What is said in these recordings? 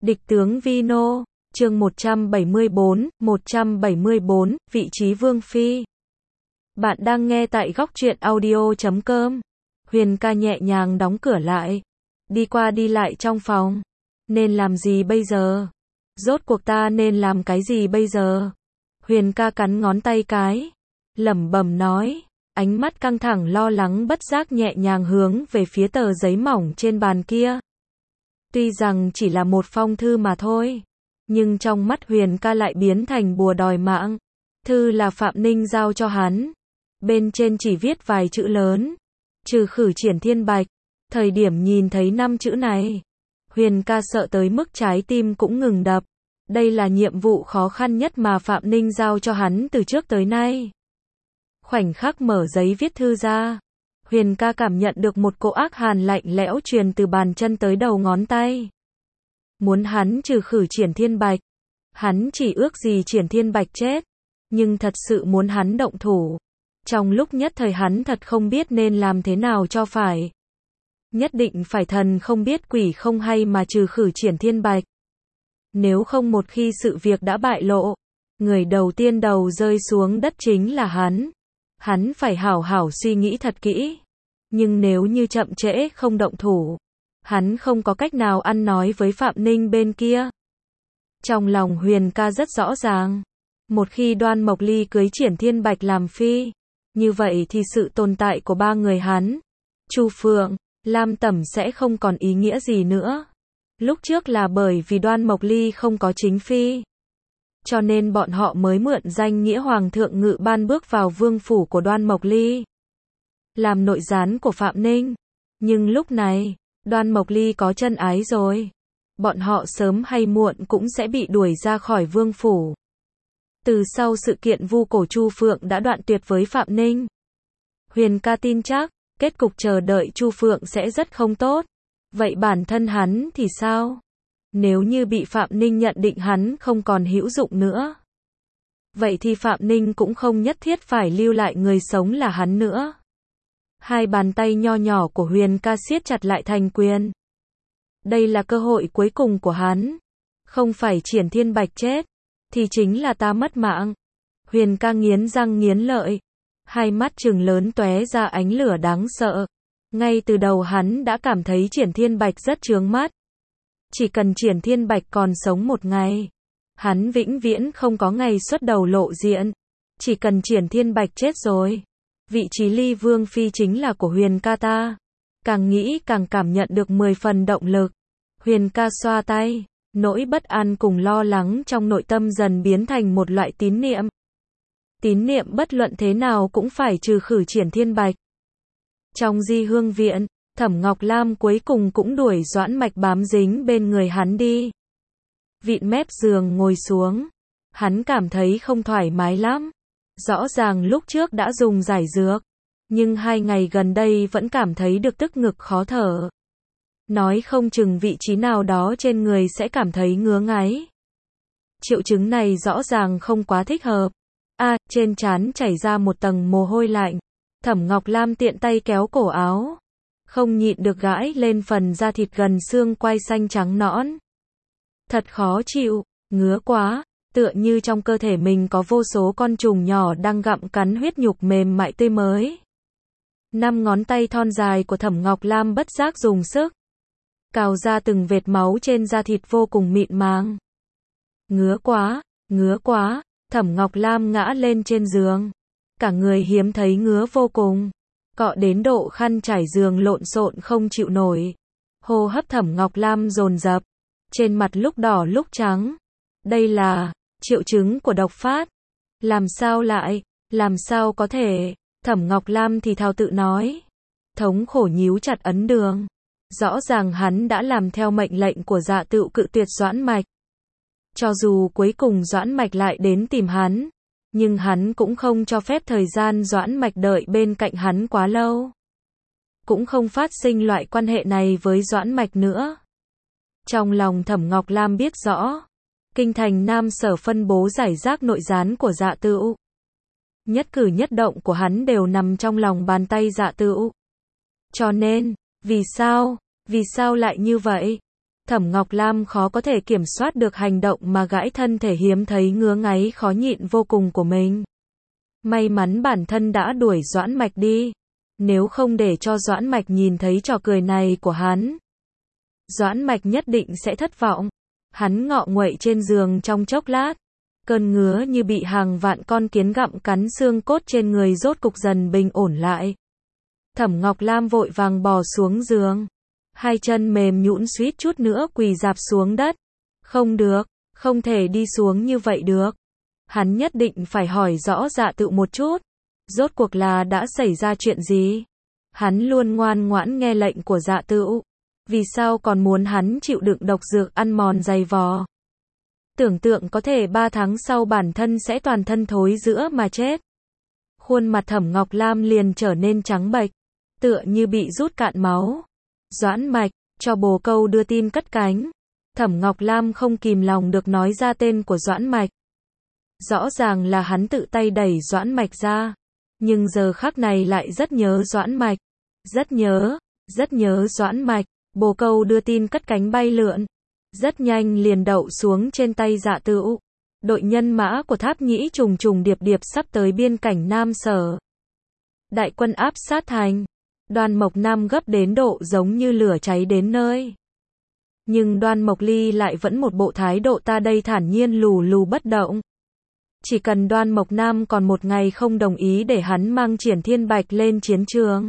Địch tướng Vino, chương 174, vị trí Vương Phi. Bạn đang nghe tại góc truyện audio.com. Huyền ca nhẹ nhàng đóng cửa lại, đi qua đi lại trong phòng. Nên làm gì bây giờ? Rốt cuộc ta nên làm cái gì bây giờ? Huyền ca cắn ngón tay cái, lẩm bẩm nói, ánh mắt căng thẳng lo lắng bất giác nhẹ nhàng hướng về phía tờ giấy mỏng trên bàn kia. Tuy rằng chỉ là một phong thư mà thôi, nhưng trong mắt Huyền ca lại biến thành bùa đòi mạng. Thư là Phạm Ninh giao cho hắn. Bên trên chỉ viết vài chữ lớn, trừ khử Triển Thiên Bạch. Thời điểm nhìn thấy 5 chữ này, Huyền ca sợ tới mức trái tim cũng ngừng đập. Đây là nhiệm vụ khó khăn nhất mà Phạm Ninh giao cho hắn từ trước tới nay. Khoảnh khắc mở giấy viết thư ra, Huyền ca cảm nhận được một cỗ ác hàn lạnh lẽo truyền từ bàn chân tới đầu ngón tay. Muốn hắn trừ khử Triển Thiên Bạch. Hắn chỉ ước gì Triển Thiên Bạch chết, nhưng thật sự muốn hắn động thủ. Trong lúc nhất thời hắn thật không biết nên làm thế nào cho phải. Nhất định phải thần không biết quỷ không hay mà trừ khử Triển Thiên Bạch. Nếu không một khi sự việc đã bại lộ, người đầu tiên đầu rơi xuống đất chính là hắn. Hắn phải hảo hảo suy nghĩ thật kỹ. Nhưng nếu như chậm trễ không động thủ, hắn không có cách nào ăn nói với Phạm Ninh bên kia. Trong lòng Huyền ca rất rõ ràng, một khi Đoan Mộc Ly cưới Triển Thiên Bạch làm phi, như vậy thì sự tồn tại của ba người hắn, Chu Phượng, Lam Tẩm sẽ không còn ý nghĩa gì nữa. Lúc trước là bởi vì Đoan Mộc Ly không có chính phi, cho nên bọn họ mới mượn danh nghĩa Hoàng thượng Ngự Ban bước vào vương phủ của Đoan Mộc Ly, làm nội gián của Phạm Ninh. Nhưng lúc này, Đoan Mộc Ly có chân ái rồi, bọn họ sớm hay muộn cũng sẽ bị đuổi ra khỏi vương phủ. Từ sau sự kiện vu cổ Chu Phượng đã đoạn tuyệt với Phạm Ninh, Huyền ca tin chắc, kết cục chờ đợi Chu Phượng sẽ rất không tốt. Vậy bản thân hắn thì sao? Nếu như bị Phạm Ninh nhận định hắn không còn hữu dụng nữa, vậy thì Phạm Ninh cũng không nhất thiết phải lưu lại người sống là hắn nữa. Hai bàn tay nho nhỏ của Huyền ca siết chặt lại thành quyền. Đây là cơ hội cuối cùng của hắn. Không phải Triển Thiên Bạch chết, thì chính là ta mất mạng. Huyền ca nghiến răng nghiến lợi, hai mắt trừng lớn tóe ra ánh lửa đáng sợ. Ngay từ đầu hắn đã cảm thấy Triển Thiên Bạch rất chướng mắt. Chỉ cần Triển Thiên Bạch còn sống một ngày, hắn vĩnh viễn không có ngày xuất đầu lộ diện. Chỉ cần Triển Thiên Bạch chết rồi, vị trí Ly Vương Phi chính là của Huyền ca ta. Càng nghĩ càng cảm nhận được 10 phần động lực. Huyền ca xoa tay, nỗi bất an cùng lo lắng trong nội tâm dần biến thành một loại tín niệm. Tín niệm bất luận thế nào cũng phải trừ khử Triển Thiên Bạch. Trong Di Hương Viện, Thẩm Ngọc Lam cuối cùng cũng đuổi Doãn Mạch bám dính bên người hắn đi. Vịn mép giường ngồi xuống, hắn cảm thấy không thoải mái lắm. Rõ ràng lúc trước đã dùng giải dược, nhưng 2 ngày gần đây vẫn cảm thấy được tức ngực khó thở. Nói không chừng vị trí nào đó trên người sẽ cảm thấy ngứa ngáy. Triệu chứng này rõ ràng không quá thích hợp. Trên trán chảy ra một tầng mồ hôi lạnh. Thẩm Ngọc Lam tiện tay kéo cổ áo, không nhịn được gãi lên phần da thịt gần xương quai xanh trắng nõn. Thật khó chịu, ngứa quá, tựa như trong cơ thể mình có vô số con trùng nhỏ đang gặm cắn huyết nhục mềm mại tươi mới. 5 ngón tay thon dài của Thẩm Ngọc Lam bất giác dùng sức, cào ra từng vệt máu trên da thịt vô cùng mịn màng. Ngứa quá, Thẩm Ngọc Lam ngã lên trên giường. Cả người hiếm thấy ngứa vô cùng, cọ đến độ khăn trải giường lộn xộn không chịu nổi. Hô hấp Thẩm Ngọc Lam dồn dập, trên mặt lúc đỏ lúc trắng. Đây là triệu chứng của độc phát. Làm sao có thể? Thẩm Ngọc Lam thì thào tự nói, thống khổ nhíu chặt ấn đường. Rõ ràng hắn đã làm theo mệnh lệnh của Dạ Tựu cự tuyệt Doãn Mạch. Cho dù cuối cùng Doãn Mạch lại đến tìm hắn, nhưng hắn cũng không cho phép thời gian Doãn Mạch đợi bên cạnh hắn quá lâu. Cũng không phát sinh loại quan hệ này với Doãn Mạch nữa. Trong lòng Thẩm Ngọc Lam biết rõ, kinh thành Nam Sở phân bố rải rác nội gián của Dạ Tựu. Nhất cử nhất động của hắn đều nằm trong lòng bàn tay Dạ Tựu. Cho nên, vì sao lại như vậy? Thẩm Ngọc Lam khó có thể kiểm soát được hành động mà gãi thân thể hiếm thấy ngứa ngáy khó nhịn vô cùng của mình. May mắn bản thân đã đuổi Doãn Mạch đi. Nếu không để cho Doãn Mạch nhìn thấy trò cười này của hắn, Doãn Mạch nhất định sẽ thất vọng. Hắn ngọ nguậy trên giường trong chốc lát. Cơn ngứa như bị hàng vạn con kiến gặm cắn xương cốt trên người rốt cục dần bình ổn lại. Thẩm Ngọc Lam vội vàng bò xuống giường. Hai chân mềm nhũn suýt chút nữa quỳ rạp xuống đất. Không được, không thể đi xuống như vậy được. Hắn nhất định phải hỏi rõ Dạ Tựu một chút. Rốt cuộc là đã xảy ra chuyện gì? Hắn luôn ngoan ngoãn nghe lệnh của Dạ Tựu. Vì sao còn muốn hắn chịu đựng độc dược ăn mòn dày vò? Tưởng tượng có thể 3 tháng sau bản thân sẽ toàn thân thối rữa mà chết. Khuôn mặt Thẩm Ngọc Lam liền trở nên trắng bệch, tựa như bị rút cạn máu. Doãn Mạch, cho bồ câu đưa tin cất cánh. Thẩm Ngọc Lam không kìm lòng được nói ra tên của Doãn Mạch. Rõ ràng là hắn tự tay đẩy Doãn Mạch ra, nhưng giờ khắc này lại rất nhớ Doãn Mạch. Rất nhớ Doãn Mạch. Bồ câu đưa tin cất cánh bay lượn, rất nhanh liền đậu xuống trên tay Dạ Tựu. Đội nhân mã của Tháp Nhĩ trùng trùng điệp điệp sắp tới biên cảnh Nam Sở. Đại quân áp sát thành. Đoan Mộc Nam gấp đến độ giống như lửa cháy đến nơi. Nhưng Đoan Mộc Ly lại vẫn một bộ thái độ ta đây thản nhiên lù lù bất động. Chỉ cần Đoan Mộc Nam còn một ngày không đồng ý để hắn mang Triển Thiên Bạch lên chiến trường,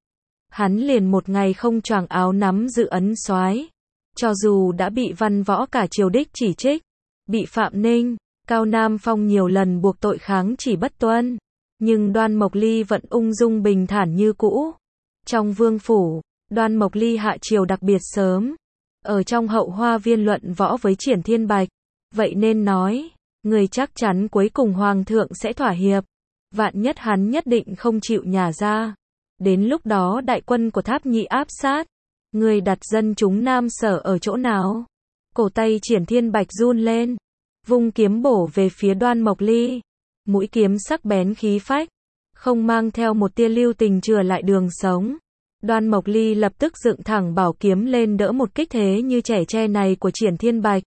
hắn liền một ngày không choàng áo nắm giữ ấn soái. Cho dù đã bị văn võ cả triều đích chỉ trích, bị Phạm Ninh, Cao Nam Phong nhiều lần buộc tội kháng chỉ bất tuân, nhưng Đoan Mộc Ly vẫn ung dung bình thản như cũ. Trong vương phủ, Đoan Mộc Ly hạ triều đặc biệt sớm, ở trong hậu hoa viên luận võ với Triển Thiên Bạch. Vậy nên nói, người chắc chắn cuối cùng hoàng thượng sẽ thỏa hiệp. Vạn nhất hắn nhất định không chịu nhả ra. Đến lúc đó đại quân của Tháp Nhĩ áp sát. Người đặt dân chúng Nam Sở ở chỗ nào? Cổ tay Triển Thiên Bạch run lên, vung kiếm bổ về phía Đoan Mộc Ly. Mũi kiếm sắc bén khí phách, không mang theo một tia lưu tình chừa lại đường sống. Đoan Mộc Ly lập tức dựng thẳng bảo kiếm lên đỡ một kích thế như trẻ tre này của Triển Thiên Bạch.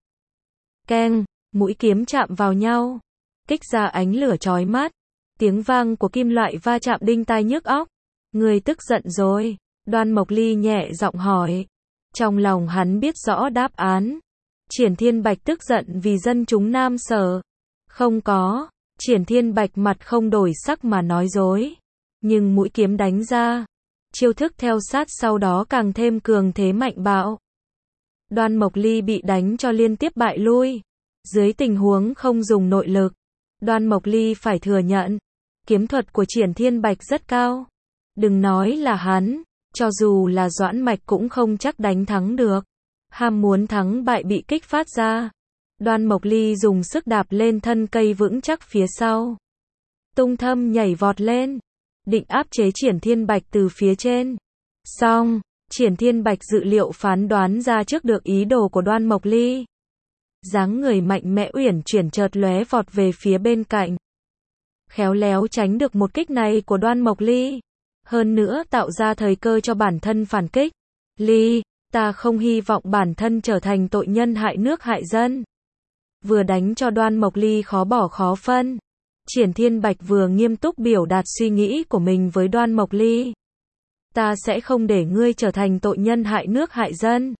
Keng, mũi kiếm chạm vào nhau, kích ra ánh lửa chói mắt. Tiếng vang của kim loại va chạm đinh tai nhức óc. Người tức giận rồi? Đoan Mộc Ly nhẹ giọng hỏi. Trong lòng hắn biết rõ đáp án. Triển Thiên Bạch tức giận vì dân chúng Nam Sở. Không có. Triển Thiên Bạch mặt không đổi sắc mà nói dối. Nhưng mũi kiếm đánh ra, chiêu thức theo sát sau đó càng thêm cường thế mạnh bạo. Đoan Mộc Ly bị đánh cho liên tiếp bại lui. Dưới tình huống không dùng nội lực, Đoan Mộc Ly phải thừa nhận, kiếm thuật của Triển Thiên Bạch rất cao. Đừng nói là hắn, cho dù là Doãn Mạch cũng không chắc đánh thắng được. Ham muốn thắng bại bị kích phát ra. Đoan Mộc Ly dùng sức đạp lên thân cây vững chắc phía sau. Tung Thâm nhảy vọt lên, định áp chế Triển Thiên Bạch từ phía trên. Song, Triển Thiên Bạch dự liệu phán đoán ra trước được ý đồ của Đoan Mộc Ly. Dáng người mạnh mẽ uyển chuyển chợt lóe vọt về phía bên cạnh. Khéo léo tránh được một kích này của Đoan Mộc Ly. Hơn nữa tạo ra thời cơ cho bản thân phản kích. Ly, ta không hy vọng bản thân trở thành tội nhân hại nước hại dân. Vừa đánh cho Đoan Mộc Ly khó bỏ khó phân. Triển Thiên Bạch vừa nghiêm túc biểu đạt suy nghĩ của mình với Đoan Mộc Ly. Ta sẽ không để ngươi trở thành tội nhân hại nước hại dân.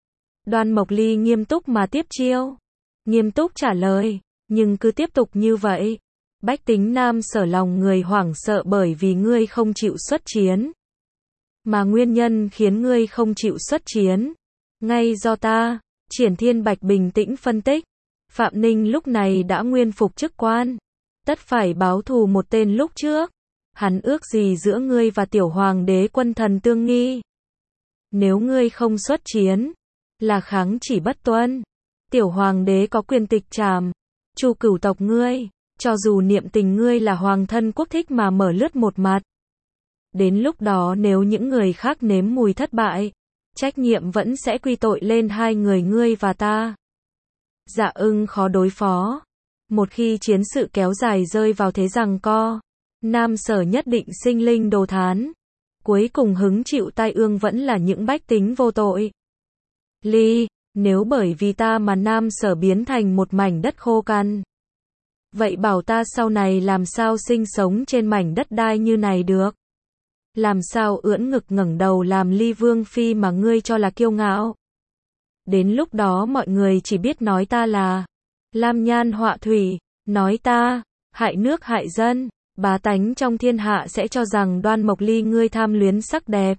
Đoan Mộc Ly nghiêm túc mà tiếp chiêu. Nghiêm túc trả lời, nhưng cứ tiếp tục như vậy, bách tính Nam Sở lòng người hoảng sợ bởi vì ngươi không chịu xuất chiến. Mà nguyên nhân khiến ngươi không chịu xuất chiến, ngay do ta. Triển Thiên Bạch bình tĩnh phân tích. Phạm Ninh lúc này đã nguyên phục chức quan, tất phải báo thù một tên lúc trước. Hắn ước gì giữa ngươi và tiểu hoàng đế Quân Thần tương nghi. Nếu ngươi không xuất chiến, là kháng chỉ bất tuân. Tiểu hoàng đế có quyền tịch trảm Chu cửu tộc ngươi, cho dù niệm tình ngươi là hoàng thân quốc thích mà mở lướt một mặt. Đến lúc đó nếu những người khác nếm mùi thất bại, trách nhiệm vẫn sẽ quy tội lên hai người ngươi và ta. Dạ Ưng khó đối phó. Một khi chiến sự kéo dài rơi vào thế giằng co, Nam Sở nhất định sinh linh đồ thán. Cuối cùng hứng chịu tai ương vẫn là những bách tính vô tội. Ly, Nếu bởi vì ta mà Nam Sở biến thành một mảnh đất khô cằn, vậy bảo ta sau này làm sao sinh sống trên mảnh đất đai như này được? Làm sao ưỡn ngực ngẩng đầu làm ly vương phi mà ngươi cho là kiêu ngạo? Đến lúc đó mọi người chỉ biết nói ta là lam nhan họa thủy, nói ta hại nước hại dân, bá tánh trong thiên hạ sẽ cho rằng Đoan Mộc Ly ngươi tham luyến sắc đẹp,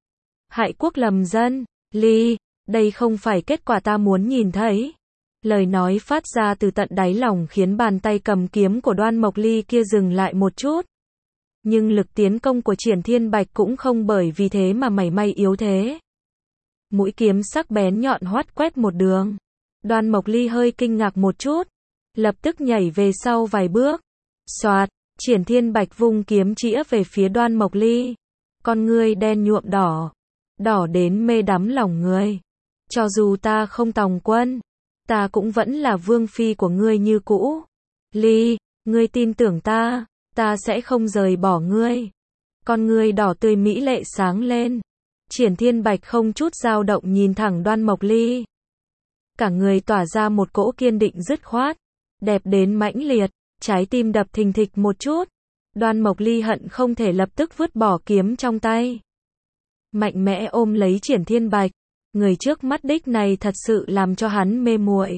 hại quốc lầm dân. Ly, đây không phải kết quả ta muốn nhìn thấy. Lời nói phát ra từ tận đáy lòng khiến bàn tay cầm kiếm của Đoan Mộc Ly kia dừng lại một chút. Nhưng lực tiến công của Triển Thiên Bạch cũng không bởi vì thế mà mảy may yếu thế. Mũi kiếm sắc bén nhọn hoắt quét một đường. Đoan Mộc Ly hơi kinh ngạc một chút, lập tức nhảy về sau vài bước. Xoạt, Triển Thiên Bạch vung kiếm chĩa về phía Đoan Mộc Ly. Con ngươi đen nhuộm đỏ, đỏ đến mê đắm lòng người. Cho dù ta không tòng quân, ta cũng vẫn là vương phi của ngươi như cũ. Ly, ngươi tin tưởng ta, ta sẽ không rời bỏ ngươi. Con ngươi đỏ tươi mỹ lệ sáng lên. Triển Thiên Bạch không chút dao động nhìn thẳng Đoan Mộc Ly. Cả người tỏa ra một cỗ kiên định dứt khoát, đẹp đến mãnh liệt, trái tim đập thình thịch một chút. Đoan Mộc Ly hận không thể lập tức vứt bỏ kiếm trong tay, mạnh mẽ ôm lấy Triển Thiên Bạch. Người trước mắt đích này thật sự làm cho hắn mê muội,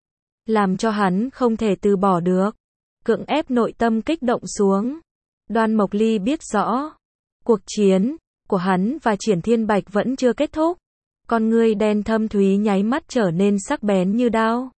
làm cho hắn không thể từ bỏ được, cưỡng ép nội tâm kích động xuống. Đoan Mộc Ly biết rõ, cuộc chiến của hắn và Triển Thiên Bạch vẫn chưa kết thúc. Con ngươi đen thâm thúy nháy mắt trở nên sắc bén như đao.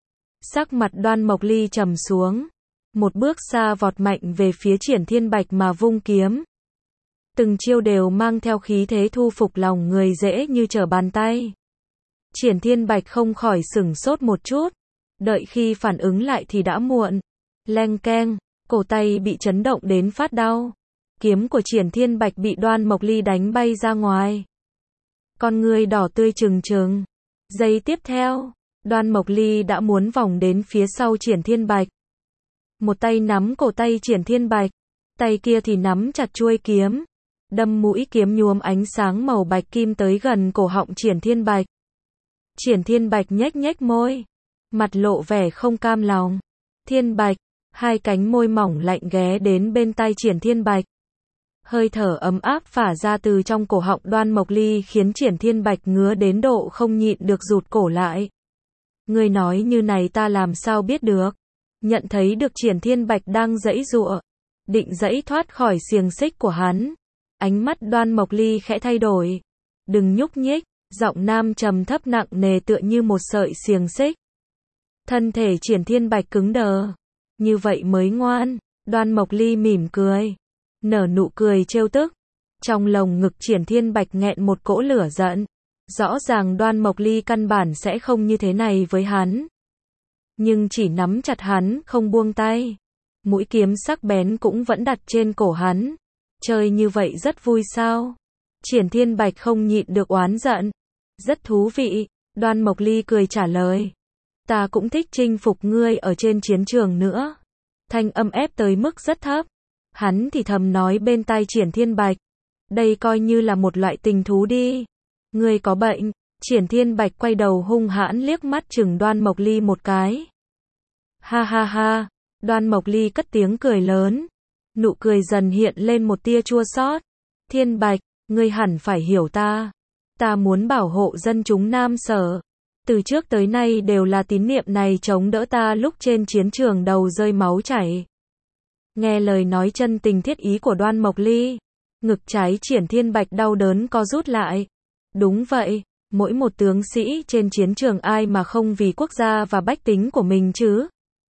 Sắc mặt Đoan Mộc Ly trầm xuống, một bước xa vọt mạnh về phía Triển Thiên Bạch mà vung kiếm. Từng chiêu đều mang theo khí thế thu phục lòng người dễ như trở bàn tay. Triển Thiên Bạch không khỏi sửng sốt một chút, đợi khi phản ứng lại thì đã muộn. Leng keng, cổ tay bị chấn động đến phát đau. Kiếm của Triển Thiên Bạch bị Đoan Mộc Ly đánh bay ra ngoài. Con ngươi đỏ tươi trừng trừng. Giây tiếp theo, Đoan Mộc Ly đã muốn vòng đến phía sau Triển Thiên Bạch. Một tay nắm cổ tay Triển Thiên Bạch, tay kia thì nắm chặt chuôi kiếm, đâm mũi kiếm nhuốm ánh sáng màu bạch kim tới gần cổ họng Triển Thiên Bạch. Triển Thiên Bạch nhếch nhếch môi, mặt lộ vẻ không cam lòng. Thiên Bạch, hai cánh môi mỏng lạnh ghé đến bên tai Triển Thiên Bạch. Hơi thở ấm áp phả ra từ trong cổ họng Đoan Mộc Ly khiến Triển Thiên Bạch ngứa đến độ không nhịn được rụt cổ lại. Ngươi nói như này ta làm sao biết được? Nhận thấy được Triển Thiên Bạch đang giãy giụa, định giãy thoát khỏi xiềng xích của hắn. Ánh mắt Đoan Mộc Ly khẽ thay đổi. Đừng nhúc nhích, giọng nam trầm thấp nặng nề tựa như một sợi xiềng xích. Thân thể Triển Thiên Bạch cứng đờ. Như vậy mới ngoan. Đoan Mộc Ly mỉm cười, nở nụ cười trêu tức. Trong lồng ngực Triển Thiên Bạch nghẹn một cỗ lửa giận. Rõ ràng Đoan Mộc Ly căn bản sẽ không như thế này với hắn, nhưng chỉ nắm chặt hắn không buông tay. Mũi kiếm sắc bén cũng vẫn đặt trên cổ hắn. Chơi như vậy rất vui sao? Triển Thiên Bạch không nhịn được oán giận. Rất thú vị, Đoan Mộc Ly cười trả lời. Ta cũng thích chinh phục ngươi ở trên chiến trường nữa. Thanh âm ép tới mức rất thấp. Hắn thì thầm nói bên tai Triển Thiên Bạch. Đây coi như là một loại tình thú đi. Ngươi có bệnh. Triển Thiên Bạch quay đầu hung hãn liếc mắt chừng Đoan Mộc Ly một cái. Ha ha ha. Đoan Mộc Ly cất tiếng cười lớn. Nụ cười dần hiện lên một tia chua xót. Thiên Bạch, ngươi hẳn phải hiểu ta. Ta muốn bảo hộ dân chúng Nam Sở. Từ trước tới nay đều là tín niệm này chống đỡ ta lúc trên chiến trường đầu rơi máu chảy. Nghe lời nói chân tình thiết ý của Đoan Mộc Ly, ngực trái Triển Thiên Bạch đau đớn co rút lại. Đúng vậy, mỗi một tướng sĩ trên chiến trường ai mà không vì quốc gia và bách tính của mình chứ?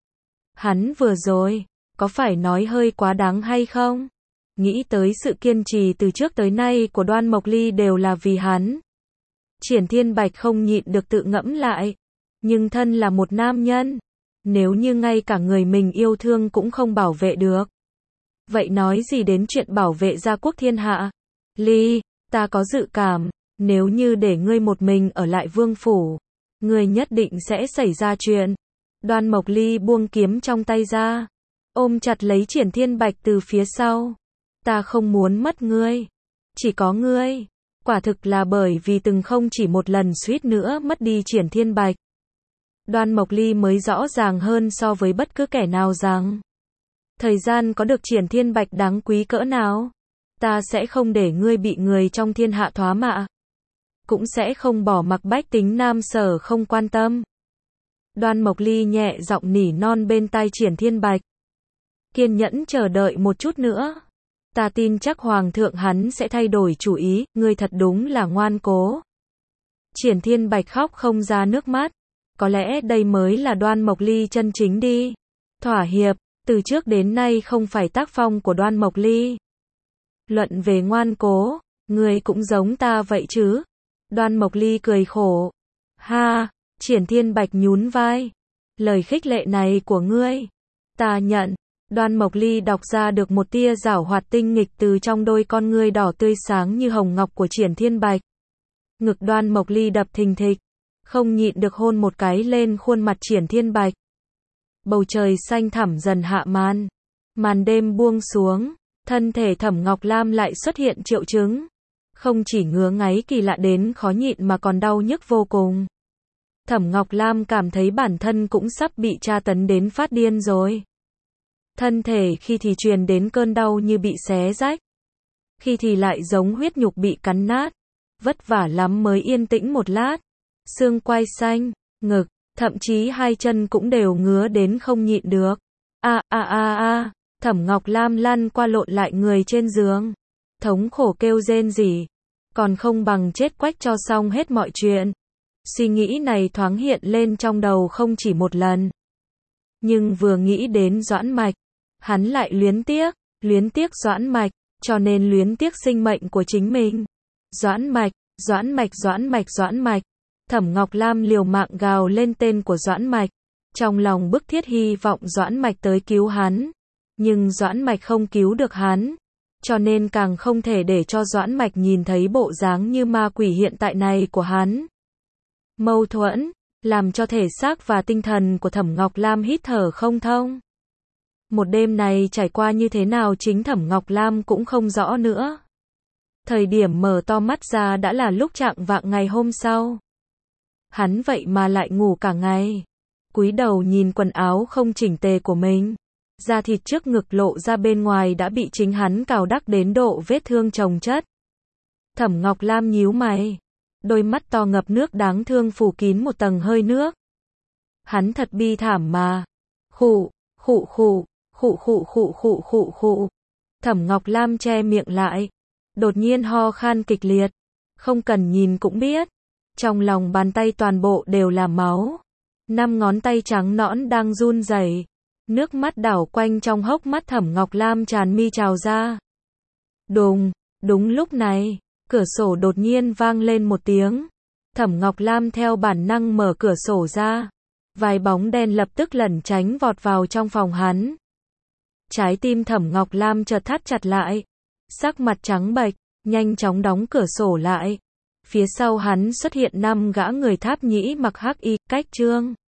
Hắn vừa rồi, có phải nói hơi quá đáng hay không? Nghĩ tới sự kiên trì từ trước tới nay của Đoan Mộc Ly đều là vì hắn. Triển Thiên Bạch không nhịn được tự ngẫm lại. Nhưng thân là một nam nhân, nếu như ngay cả người mình yêu thương cũng không bảo vệ được, vậy nói gì đến chuyện bảo vệ gia quốc thiên hạ? Ly, ta có dự cảm, nếu như để ngươi một mình ở lại vương phủ, ngươi nhất định sẽ xảy ra chuyện. Đoan Mộc Ly buông kiếm trong tay ra, ôm chặt lấy Triển Thiên Bạch từ phía sau. Ta không muốn mất ngươi, chỉ có ngươi Quả thực là bởi vì từng không chỉ một lần suýt nữa mất đi Triển Thiên Bạch. Đoan Mộc Ly mới rõ ràng hơn so với bất cứ kẻ nào rằng thời gian có được Triển Thiên Bạch đáng quý cỡ nào. Ta sẽ không để ngươi bị người trong thiên hạ thoá mạ. Cũng sẽ không bỏ mặc bách tính Nam Sở không quan tâm. Đoan Mộc Ly nhẹ giọng nỉ non bên tai Triển Thiên Bạch. Kiên nhẫn chờ đợi một chút nữa. Ta tin chắc Hoàng thượng hắn sẽ thay đổi chủ ý, ngươi thật đúng là ngoan cố. Triển Thiên Bạch khóc không ra nước mắt. Có lẽ đây mới là Đoan Mộc Ly chân chính đi. Thỏa hiệp, từ trước đến nay không phải tác phong của Đoan Mộc Ly. Luận về ngoan cố, ngươi cũng giống ta vậy chứ. Đoan Mộc Ly cười khổ. Ha, Triển Thiên Bạch nhún vai. Lời khích lệ này của ngươi, ta nhận. Đoan Mộc Ly đọc ra được một tia giảo hoạt tinh nghịch từ trong đôi con ngươi đỏ tươi sáng như hồng ngọc của Triển Thiên Bạch. Ngực Đoan Mộc Ly đập thình thịch, không nhịn được hôn một cái lên khuôn mặt Triển Thiên Bạch. Bầu trời xanh thẳm dần hạ màn. Màn đêm buông xuống, thân thể Thẩm Ngọc Lam lại xuất hiện triệu chứng. Không chỉ ngứa ngáy kỳ lạ đến khó nhịn mà còn đau nhức vô cùng. Thẩm Ngọc Lam cảm thấy bản thân cũng sắp bị tra tấn đến phát điên rồi. Thân thể khi thì truyền đến cơn đau như bị xé rách. Khi thì lại giống huyết nhục bị cắn nát. Vất vả lắm mới yên tĩnh một lát. Xương quai xanh, ngực, thậm chí hai chân cũng đều ngứa đến không nhịn được. Thẩm Ngọc Lam lăn qua lộn lại người trên giường. Thống khổ kêu rên rỉ. Còn không bằng chết quách cho xong hết mọi chuyện. Suy nghĩ này thoáng hiện lên trong đầu không chỉ một lần. Nhưng vừa nghĩ đến Doãn Mạch, hắn lại luyến tiếc Doãn Mạch, cho nên luyến tiếc sinh mệnh của chính mình. Doãn Mạch, Doãn Mạch, Doãn Mạch, Doãn Mạch. Thẩm Ngọc Lam liều mạng gào lên tên của Doãn Mạch, trong lòng bức thiết hy vọng Doãn Mạch tới cứu hắn. Nhưng Doãn Mạch không cứu được hắn, cho nên càng không thể để cho Doãn Mạch nhìn thấy bộ dáng như ma quỷ hiện tại này của hắn. Mâu thuẫn, làm cho thể xác và tinh thần của Thẩm Ngọc Lam hít thở không thông. Một đêm này trải qua như thế nào chính Thẩm Ngọc Lam cũng không rõ nữa. Thời điểm mở to mắt ra đã là lúc chạng vạng ngày hôm sau. Hắn vậy mà lại ngủ cả ngày. Cúi đầu nhìn quần áo không chỉnh tề của mình. Da thịt trước ngực lộ ra bên ngoài đã bị chính hắn cào đắc đến độ vết thương chồng chất. Thẩm Ngọc Lam nhíu mày. Đôi mắt to ngập nước đáng thương phủ kín một tầng hơi nước. Hắn thật bi thảm mà. Khụ. Thẩm Ngọc Lam che miệng lại. Đột nhiên ho khan kịch liệt. Không cần nhìn cũng biết. Trong lòng bàn tay toàn bộ đều là máu. 5 ngón tay trắng nõn đang run rẩy. Nước mắt đảo quanh trong hốc mắt Thẩm Ngọc Lam tràn mi trào ra. Đùng, đúng lúc này, cửa sổ đột nhiên vang lên một tiếng. Thẩm Ngọc Lam theo bản năng mở cửa sổ ra. Vài bóng đen lập tức lẩn tránh vọt vào trong phòng hắn. Trái tim Thẩm Ngọc Lam chợt thắt chặt lại. Sắc mặt trắng bệch, nhanh chóng đóng cửa sổ lại. Phía sau hắn xuất hiện 5 gã người Tháp Nhĩ mặc hắc y, cách Trương